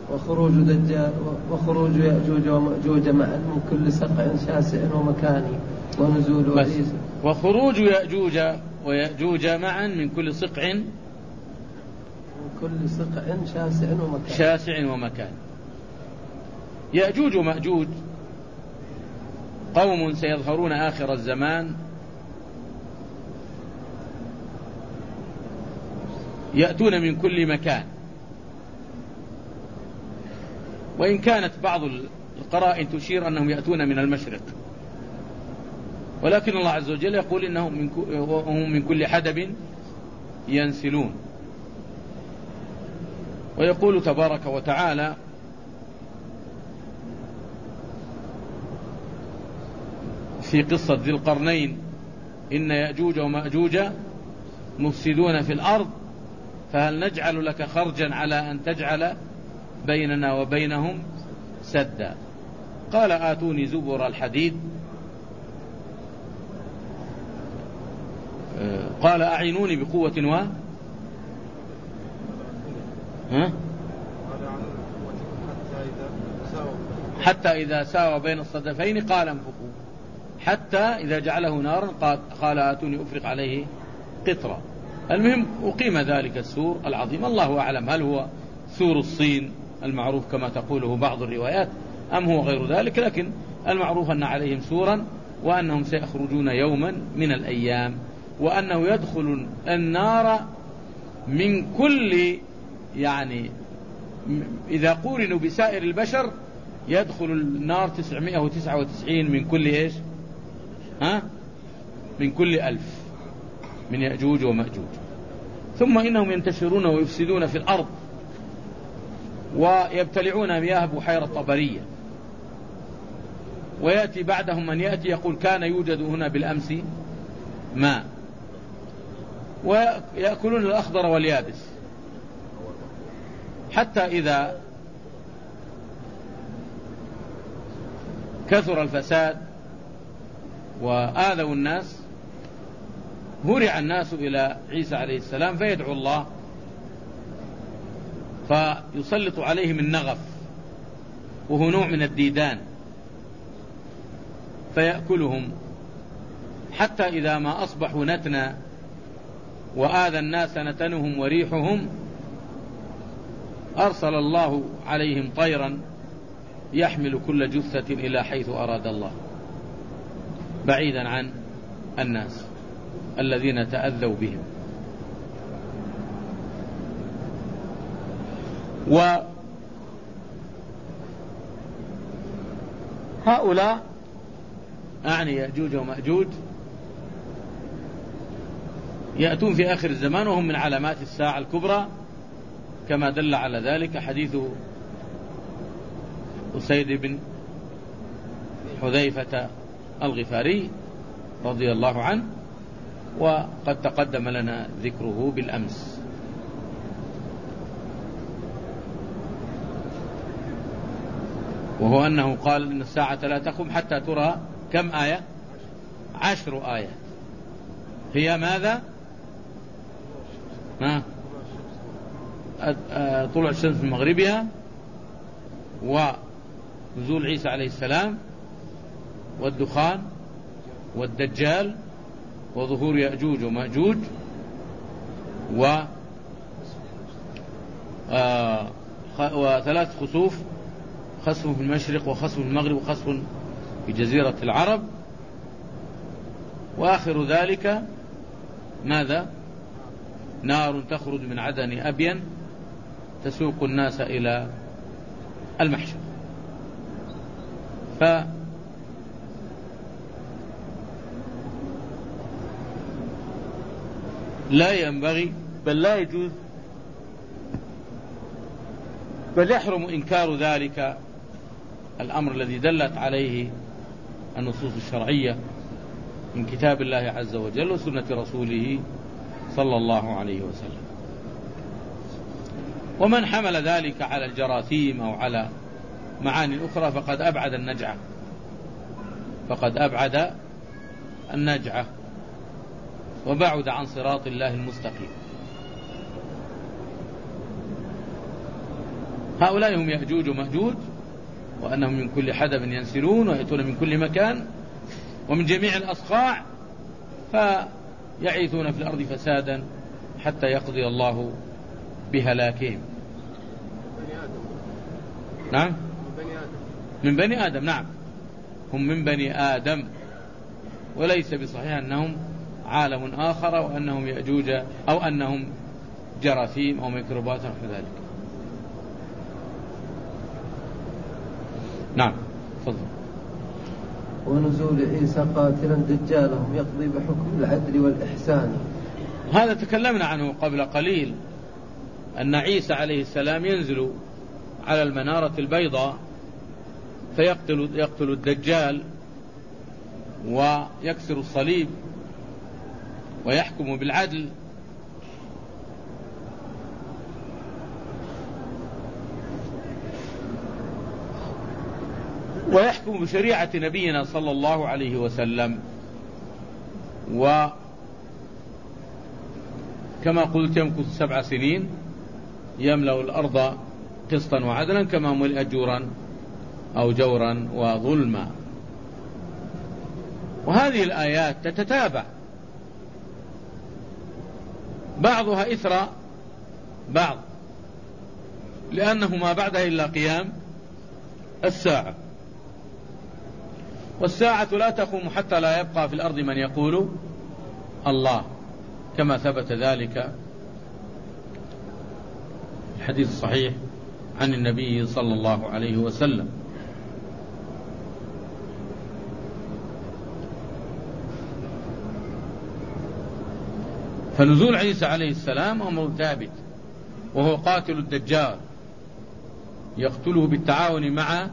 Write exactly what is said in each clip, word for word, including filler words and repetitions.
وخروج دجال وخروج يأجوج ومأجوج معا من كل سقع شاسع ومكان ونزول عيسى. وخروج يأجوج ويأجوج معا من كل سقع من كل سقع شاسع ومكان شاسع ومكان. يأجوج ومأجوج قوم سيظهرون آخر الزمان يأتون من كل مكان، وإن كانت بعض القرائن تشير أنهم يأتون من المشرق، ولكن الله عز وجل يقول إنهم من كل حدب ينسلون. ويقول تبارك وتعالى في قصة ذي القرنين إن يأجوج ومأجوج مفسدون في الأرض فهل نجعل لك خرجا على أن تجعل بيننا وبينهم سدا. قال آتوني زبر الحديد، قال أعينوني بقوة و ها؟ حتى إذا ساوى بين الصدفين قال انفخوا حتى إذا جعله نارا قال آتوني أفرق عليه قطرا. المهم أقيم ذلك السور العظيم، الله أعلم هل هو سور الصين المعروف كما تقوله بعض الروايات أم هو غير ذلك، لكن المعروف أن عليهم سورا وأنهم سيخرجون يوما من الأيام، وأنه يدخل النار من كل، يعني إذا قورنوا بسائر البشر يدخل النار تسعمائة وتسعة وتسعين من كل إيش ها؟ من كل ألف من يأجوج ومأجوج. ثم إنهم ينتشرون ويفسدون في الأرض ويبتلعون مياه بحيرة طبرية، ويأتي بعدهم من يأتي يقول كان يوجد هنا بالأمس ماء، ويأكلون الأخضر واليابس، حتى إذا كثر الفساد وآذوا الناس هرع الناس إلى عيسى عليه السلام فيدعو الله فيسلط عليهم النغف، وهو نوع من الديدان، فيأكلهم حتى إذا ما أصبحوا نتنا وآذى الناس نتنهم وريحهم أرسل الله عليهم طيرا يحمل كل جثة إلى حيث أراد الله بعيدا عن الناس الذين تأذوا بهم. وهؤلاء أعني يأجوج ومأجوج يأتون في آخر الزمان وهم من علامات الساعة الكبرى، كما دل على ذلك حديث أسيد بن حذيفة الغفاري رضي الله عنه، وقد تقدم لنا ذكره بالأمس. وهو أنه قال إن الساعة لا تقوم حتى ترى كم آية؟ عشر آيات. هي ماذا؟ ما طلوع الشمس من مغربها، ونزول عيسى عليه السلام، والدخان، والدجال، وظهور يأجوج ومأجوج، و آه وثلاث خسوف، خسف في المشرق وخسف في المغرب وخسف في جزيرة العرب، وآخر ذلك ماذا؟ نار تخرج من عدن أبين تسوق الناس إلى المحشر. ف لا ينبغي بل لا يجوز بل يحرم إنكار ذلك الأمر الذي دلت عليه النصوص الشرعية من كتاب الله عز وجل وسنة رسوله صلى الله عليه وسلم. ومن حمل ذلك على الجراثيم أو على معاني أخرى فقد أبعد النجعة فقد أبعد النجعة وبعد عن صراط الله المستقيم. هؤلاء هم يأجوج ومأجوج، وأنهم من كل حدب ينسلون ويأتون من كل مكان ومن جميع الأصقاع، فيعيثون في الأرض فسادا حتى يقضي الله بهلاكهم. نعم، من بني آدم. نعم، هم من بني آدم، وليس بصحيح أنهم عالم آخر وأنهم يأجوج أو أنهم جراثيم أو ميكروبات نحو ذلك. نعم، تفضل. ونزول عيسى قاتلا دجالهم يقضي بحكم العدل والإحسان. هذا تكلمنا عنه قبل قليل، أن عيسى عليه السلام ينزل على المنارة البيضاء فيقتل يقتل الدجال ويكسر الصليب ويحكم بالعدل، ويحكم بشريعة نبينا صلى الله عليه وسلم. وكما قلت يمكث سبع سنين يملأ الأرض قسطا وعدلا كما ملئت جورا أو جورا وظلما. وهذه الآيات تتتابع بعضها إثر بعض، لأنه ما بعدها إلا قيام الساعة، والساعة لا تقوم حتى لا يبقى في الأرض من يقول الله، كما ثبت ذلك الحديث الصحيح عن النبي صلى الله عليه وسلم. فنزول عيسى عليه السلام أمر ثابت، وهو قاتل الدجال يقتله بالتعاون مع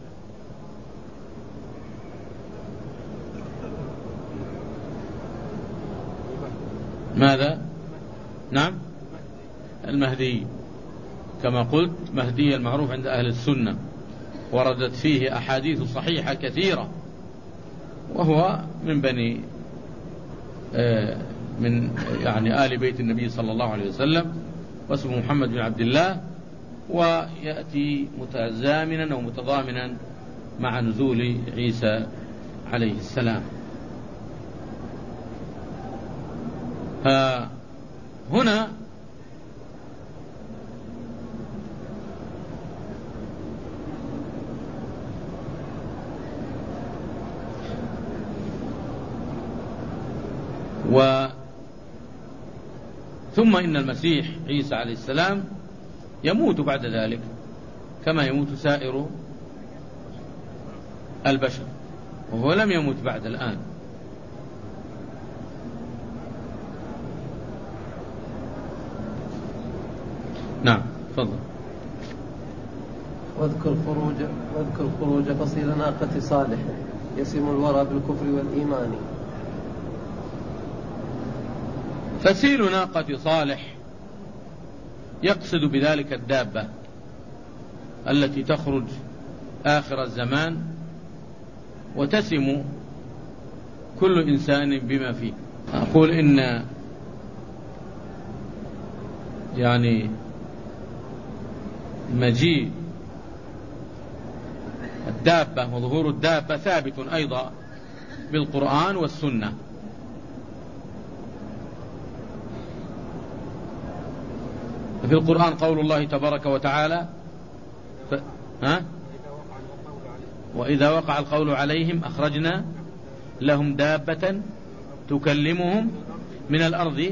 ماذا؟ نعم، المهدي، كما قلت مهدي المعروف عند أهل السنة، وردت فيه أحاديث صحيحة كثيرة، وهو من بني من يعني آل بيت النبي صلى الله عليه وسلم، واسمه محمد بن عبد الله، ويأتي متزامنا أو متضامنا مع نزول عيسى عليه السلام. هنا و ثم إن المسيح عيسى عليه السلام يموت بعد ذلك كما يموت سائر البشر، وهو لم يموت بعد الآن. نعم، تفضل. واذكر خروج واذكر خروج فصيل ناقة صالح يسم الورى بالكفر والإيمان. فسيل ناقة صالح يقصد بذلك الدابة التي تخرج آخر الزمان وتسم كل إنسان بما فيه. أقول إن يعني مجيء الدابة وظهور الدابة ثابت أيضا بالقرآن والسنة. في القرآن قول الله تبارك وتعالى ف... ها؟ وإذا وقع القول عليهم أخرجنا لهم دابة تكلمهم من الأرض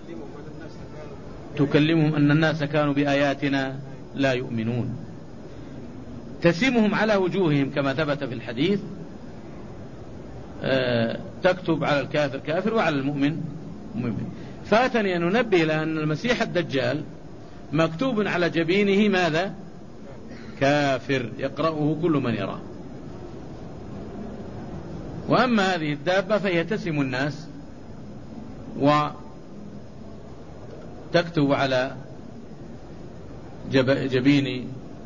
تكلمهم أن الناس كانوا بآياتنا لا يؤمنون. تسمهم على وجوههم كما ثبت في الحديث، أه تكتب على الكافر كافر وعلى المؤمن مؤمن. فاتني أن ننبه إلى أن المسيح الدجال مكتوب على جبينه ماذا؟ كافر، يقرأه كل من يراه. وأما هذه الدابة فهي تسم الناس وتكتب على جبين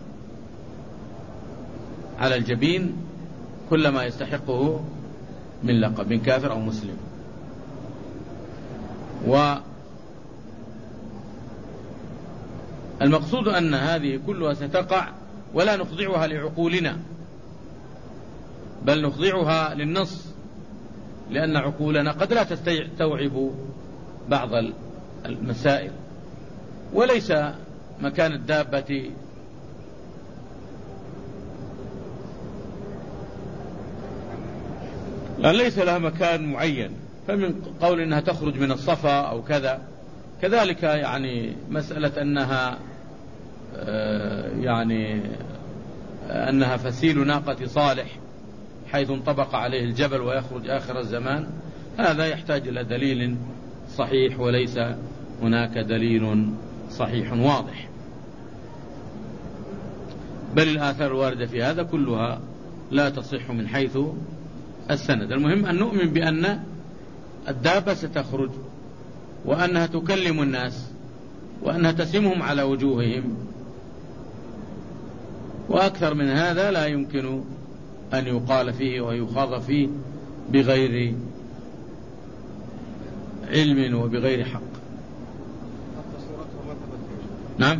على الجبين كل ما يستحقه من لقب، من كافر أو مسلم. المقصود أن هذه كلها ستقع ولا نخضعها لعقولنا، بل نخضعها للنص، لأن عقولنا قد لا تستوعب بعض المسائل. وليس مكان الدابة ليس لها مكان معين، فمن قول أنها تخرج من الصفا أو كذا، كذلك يعني مسألة أنها يعني أنها فسيل ناقة صالح حيث انطبق عليه الجبل ويخرج آخر الزمان، هذا يحتاج إلى دليل صحيح، وليس هناك دليل صحيح واضح، بل الآثار الواردة في هذا كلها لا تصح من حيث السند. المهم أن نؤمن بأن الدابة ستخرج، وأنها تكلم الناس، وأنها تسمهم على وجوههم، وأكثر من هذا لا يمكن أن يقال فيه ويخاض فيه بغير علم وبغير حق. نعم،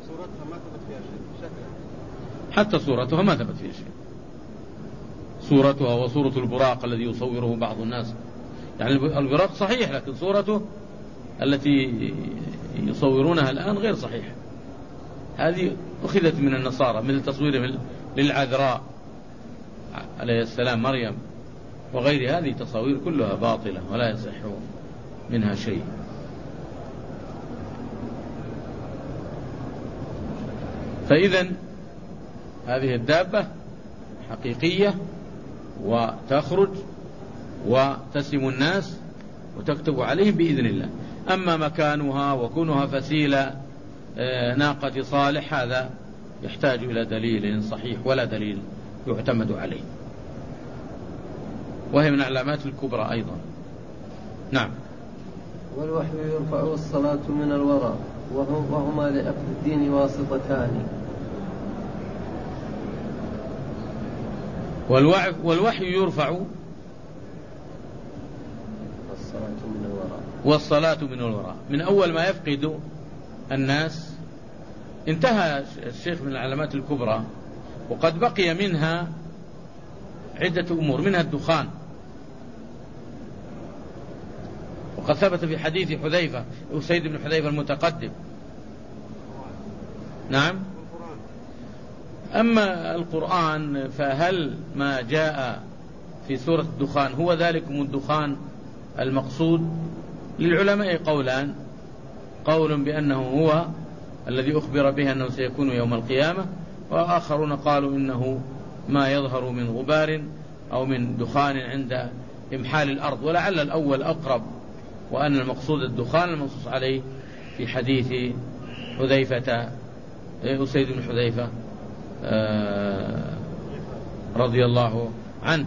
حتى صورتها ما ثبت فيها شيء، صورتها وصورة البراق الذي يصوره بعض الناس، يعني البراق صحيح، لكن صورته التي يصورونها الآن غير صحيحة، هذه أخذت من النصارى، مثل تصوير للعذراء عليه السلام مريم وغير هذه تصاوير كلها باطلة ولا يصح منها شيء. فإذن هذه الدابة حقيقية وتخرج وتسم الناس وتكتب عليهم بإذن الله. أما مكانها وكونها فسيلة ناقة صالح هذا يحتاج إلى دليل صحيح ولا دليل يعتمد عليه، وهي من علامات الكبرى أيضا. نعم. والوحي يرفع والصلاة من الوراء، وهما لأخذ الدين واسطتان. والوحي يرفع والصلاة من الوراء والصلاة من الوراء، من أول ما يفقد الناس انتهى الشيخ من العلامات الكبرى، وقد بقي منها عدة أمور، منها الدخان، وقد ثبت في حديث حذيفة أسيد بن حذيفة المتقدم. نعم. أما القرآن فهل ما جاء في سورة الدخان هو ذلكم الدخان المقصود؟ للعلماء قولان، قول بأنه هو الذي أخبر به أنه سيكون يوم القيامة، وآخرون قالوا إنه ما يظهر من غبار أو من دخان عند إمحال الأرض، ولعل الأول أقرب، وأن المقصود الدخان المنصوص عليه في حديث حذيفة أسيد بن حذيفة رضي الله عنه،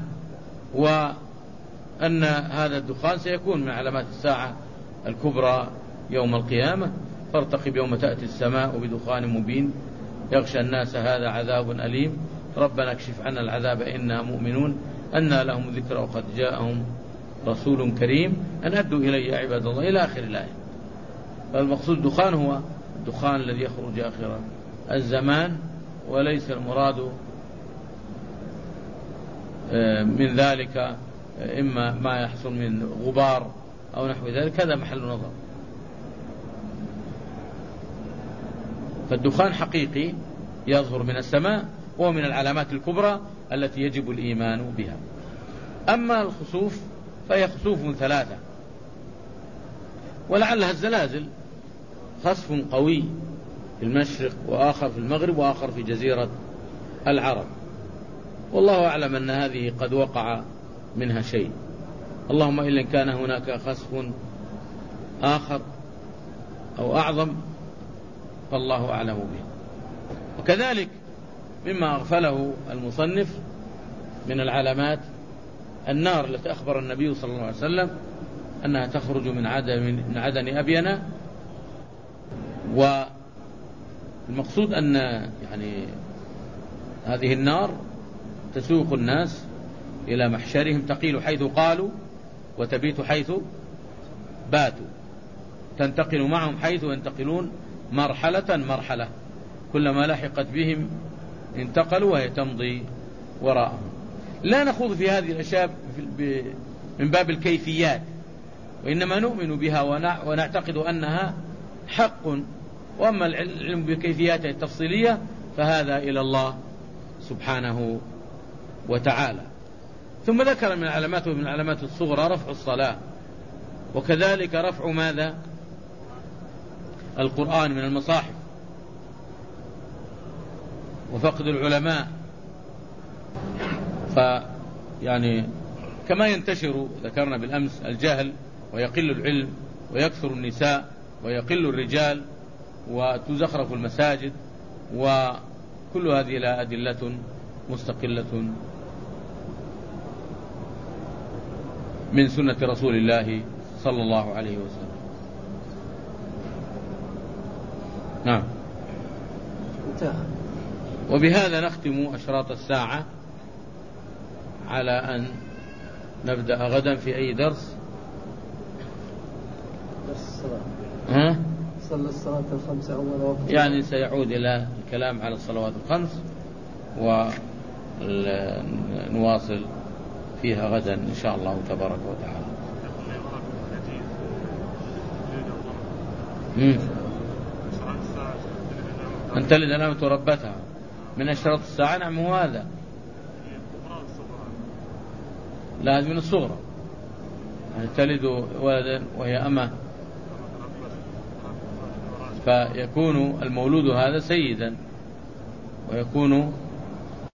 وأن هذا الدخان سيكون من علامات الساعة الكبرى يوم القيامة. فارتقب يوم تأتي السماء بدخان مبين يغشى الناس هذا عذاب أليم ربنا اكشف عنا العذاب إنا مؤمنون أنى لهم ذكر وقد جاءهم رسول كريم أن أدوا إلي عباد الله إلى آخر الآية. فالمقصود الدخان هو الدخان الذي يخرج آخر الزمان، وليس المراد من ذلك إما ما يحصل من غبار أو نحو ذلك، هذا محل نظر. فالدخان حقيقي يظهر من السماء، وهو من العلامات الكبرى التي يجب الإيمان بها. أما الخسوف فهي خسوف ثلاثة، ولعلها الزلازل، خسف قوي في المشرق وآخر في المغرب وآخر في جزيرة العرب، والله أعلم أن هذه قد وقع منها شيء، اللهم إلا إن كان هناك خسف آخر أو أعظم فالله أعلم به. وكذلك مما أغفله المصنف من العلامات النار التي أخبر النبي صلى الله عليه وسلم أنها تخرج من عدن, من عدن أبينا، والمقصود أن يعني هذه النار تسوق الناس إلى محشرهم، تقيل حيث قالوا وتبيت حيث باتوا، تنتقل معهم حيث ينتقلون مرحلة مرحلة، كلما لحقت بهم انتقلوا وهي تمضي وراءهم. لا نخوض في هذه الأشياء من باب الكيفيات، وإنما نؤمن بها ونعتقد أنها حق، وأما العلم بكيفياتها التفصيلية فهذا إلى الله سبحانه وتعالى. ثم ذكر من علاماته من علامات الصغرى رفع الصلاة، وكذلك رفع ماذا؟ القرآن من المصاحف، وفقد العلماء. فيعني كما ينتشر ذكرنا بالأمس الجهل ويقل العلم ويكثر النساء ويقل الرجال وتزخرف المساجد، وكل هذه لها أدلة مستقلة من سنة رسول الله صلى الله عليه وسلم. نعم. وبهذا نختم أشراط الساعة، على أن نبدأ غدا في أي درس. درس الصلاة. ها؟ صلى الصلاة الخمس أول وقت. يعني سيعود إلى الكلام على الصلوات الخمس، ونواصل فيها غدا إن شاء الله تبارك وتعالى. مم. أن تلد الأمة ربتها من أشراط الساعة. نعم هو هذا. لا من الصغرى، يعني تلد ولدا وهي أمة، فيكون المولود هذا سيدا ويكون